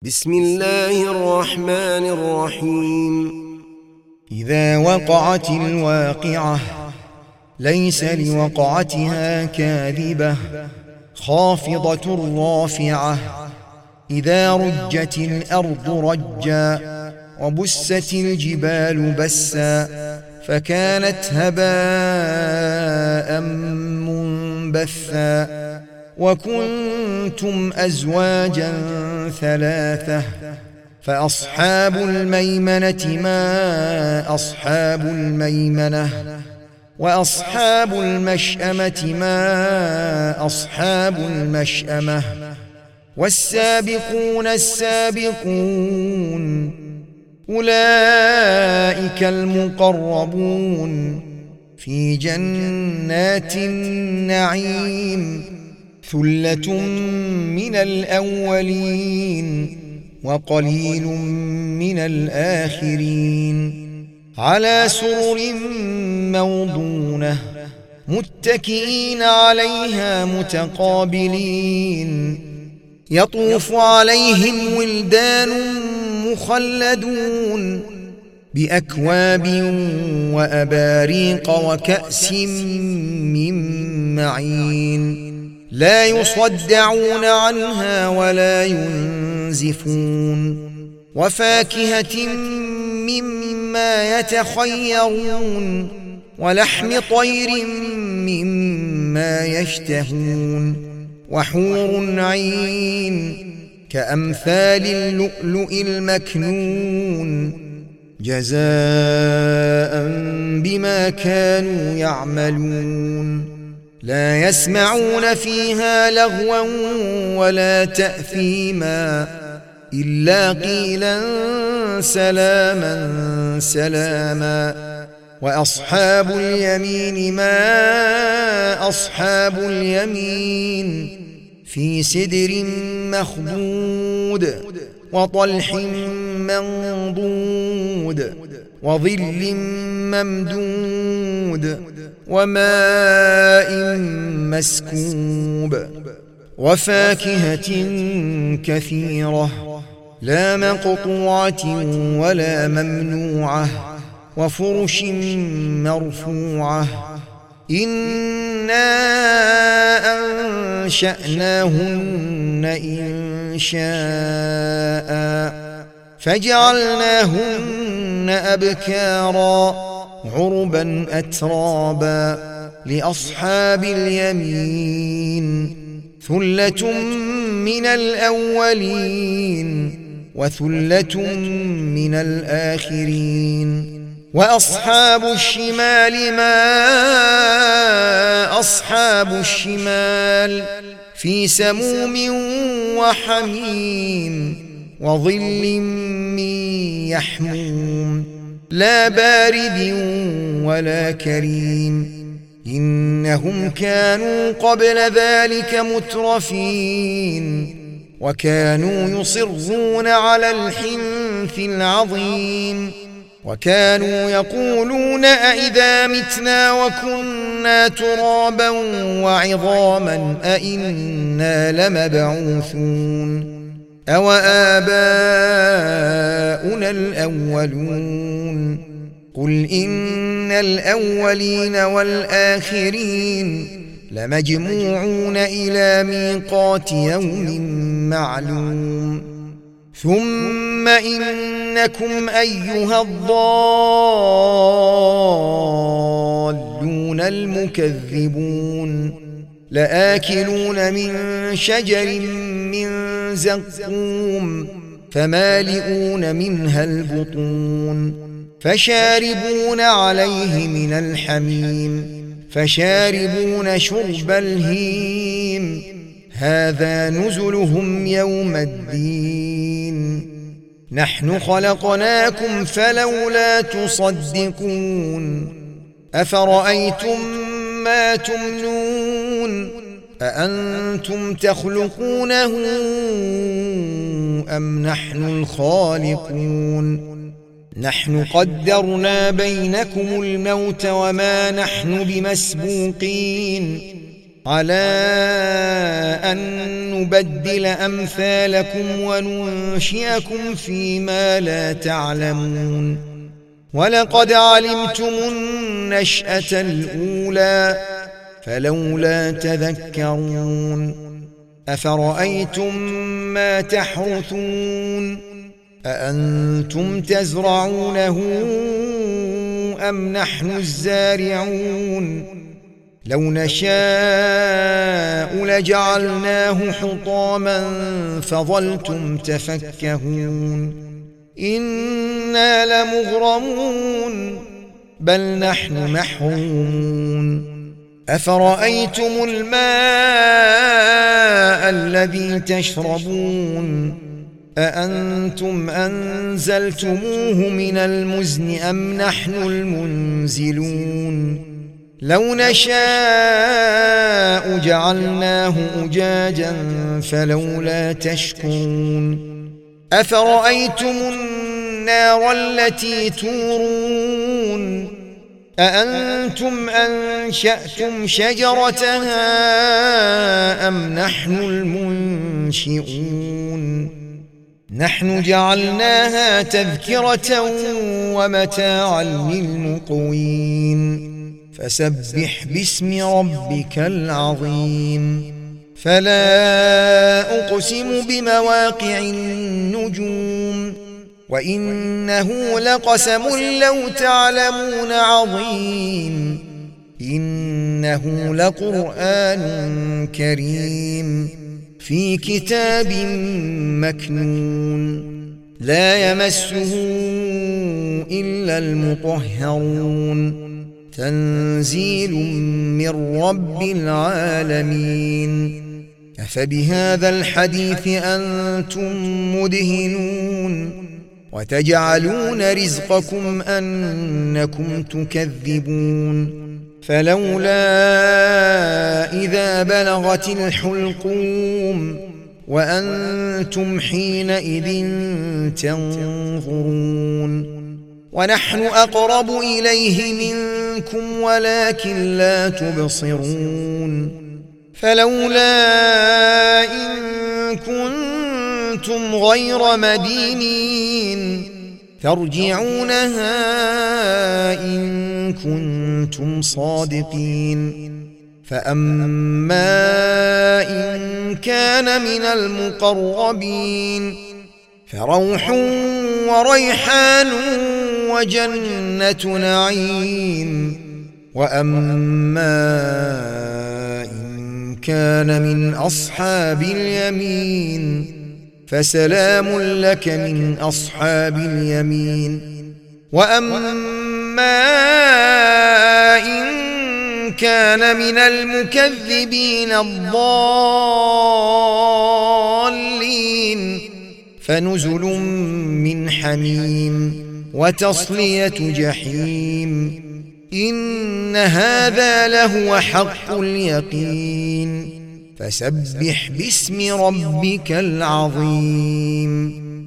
بسم الله الرحمن الرحيم. إذا وقعت الواقعة ليس لوقعتها كاذبة خافضة رافعة. إذا رجت الأرض رجا وبست الجبال بسا فكانت هباء منبثا وكنتم أزواجا ثلاثة فأصحاب الميمنة ما أصحاب الميمنة وأصحاب المشأمة ما أصحاب المشأمة والسابقون السابقون أولئك المقربون في جنات النعيم ثلة من الأولين وقليل من الآخرين على سرر موضونة متكئين عليها متقابلين يطوف عليهم ولدان مخلدون بأكواب وأباريق وكأس من معين لا يصدعون عنها ولا ينزفون وفاكهة مما يتخيرون ولحم طير مما يشتهون وحور عين كأمثال اللؤلؤ المكنون جزاء بما كانوا يعملون لا يسمعون فيها لغوا ولا تأثيما إلا قيلا سلاما سلاما وأصحاب اليمين ما أصحاب اليمين في سدر مخضود وطلح منضود وظل ممدود وماء مسكوب وفاكهة كثيرة لا مقطوعة ولا ممنوعة وفرش مرفوعة إنا أنشأناهن إنشاء فجعلناهن أبكارا عربا أترابا لأصحاب اليمين ثلة من الأولين وثلة من الآخرين وأصحاب الشمال ما أصحاب الشمال في سموم وحميم وظل من يحموم لا بارد ولا كريم إنهم كانوا قبل ذلك مترفين وكانوا يصرون على الحنث العظيم وكانوا يقولون أئذا متنا وكنا ترابا وعظاما أئنا لمبعوثون أوآباؤنا الأولون قل إن الأولين والآخرين لمجموعون إلى ميقات يوم معلوم ثم إنكم أيها الضالون المكذبون لآكلون من شجر من زقوم فمالئون منها البطون فشاربون عليه من الحميم فشاربون شرب الهيم هذا نزلهم يوم الدين نحن خلقناكم فلولا تصدقون أفرأيتم ما تمنون أأنتم تخلقونه أم نحن الخالقون نحن قدرنا بينكم الموت وما نحن بمسبوقين على أن نبدل أمثالكم وننشئكم فيما لا تعلمون ولقد علمتم النشأة الأولى فلولا تذكرون أفرأيتم ما تحرثون أأنتم تزرعونه أم نحن الزارعون لو نشاء لجعلناه حطاما فظلتم تفكهون إنا لمغرمون بل نحن محرومون أفرأيتم الماء الذي تشربون أأنتم أنزلتموه من المزن أم نحن المنزلون لو نشاء جعلناه أجاجا فلولا تشكرون أفرأيتم النار التي تورون أأنتم أنشأتم شجرتها أم نحن المنشئون نحن جعلناها تذكرة ومتاعا للمقوين فسبح باسم ربك العظيم فلا أقسم بمواقع النجوم وإنه لقسم لو تعلمون عظيم إنه لقرآن كريم في كتاب مكنون لا يمسه إلا المطهرون تنزيل من رب العالمين أفبهذا الحديث أنتم مدهنون وتجعلون رزقكم أنكم تكذبون فلولا إذا بلغت الحلقوم وأنتم حينئذ تنظرون ونحن أقرب إليه منكم ولكن لا تبصرون فلولا إن كنتم غير مدينين ترجعونها إن كنتم صادقين فأما إن كان من المقربين فروح وريحان وجنة نعيم وأما إن كان من أصحاب اليمين فسلام لك من أصحاب اليمين وأما إن كان من المكذبين الضالين فنزل من حميم وتصلية جحيم إن هذا لهو حق اليقين فسبح باسم ربك العظيم